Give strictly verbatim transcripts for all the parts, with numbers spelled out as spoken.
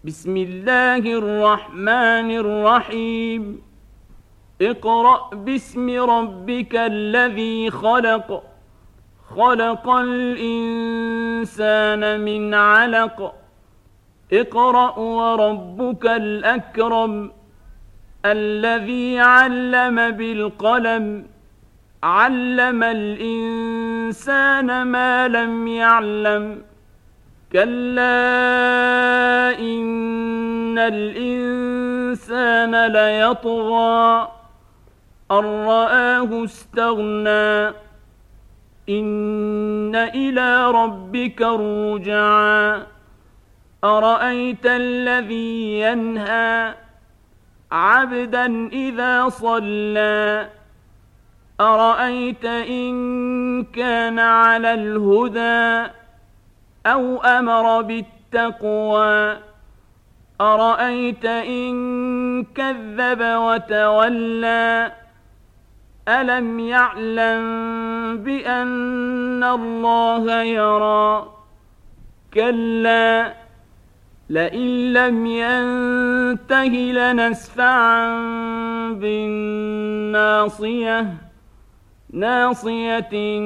بسم الله الرحمن الرحيم اقرأ باسم ربك الذي خلق خلق الإنسان من علق اقرأ وربك الأكرم الذي علم بالقلم علم الإنسان ما لم يعلم كلا إن الإنسان ليطغى أن رآه استغنى إن إلى ربك الرجعى أرأيت الذي ينهى عبدا إذا صلى أرأيت إن كان على الهدى أو أمر بالتقوى أرأيت إن كذب وتولى ألم يعلم بأن الله يرى كلا لئن لم ينته لنسفعا بالناصية ناصية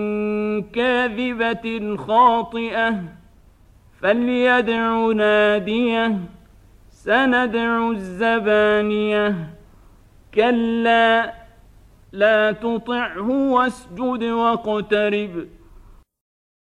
كاذبة خاطئة فليدع ناديه سندع الزبانية كلا لا تطعه واسجد واقترب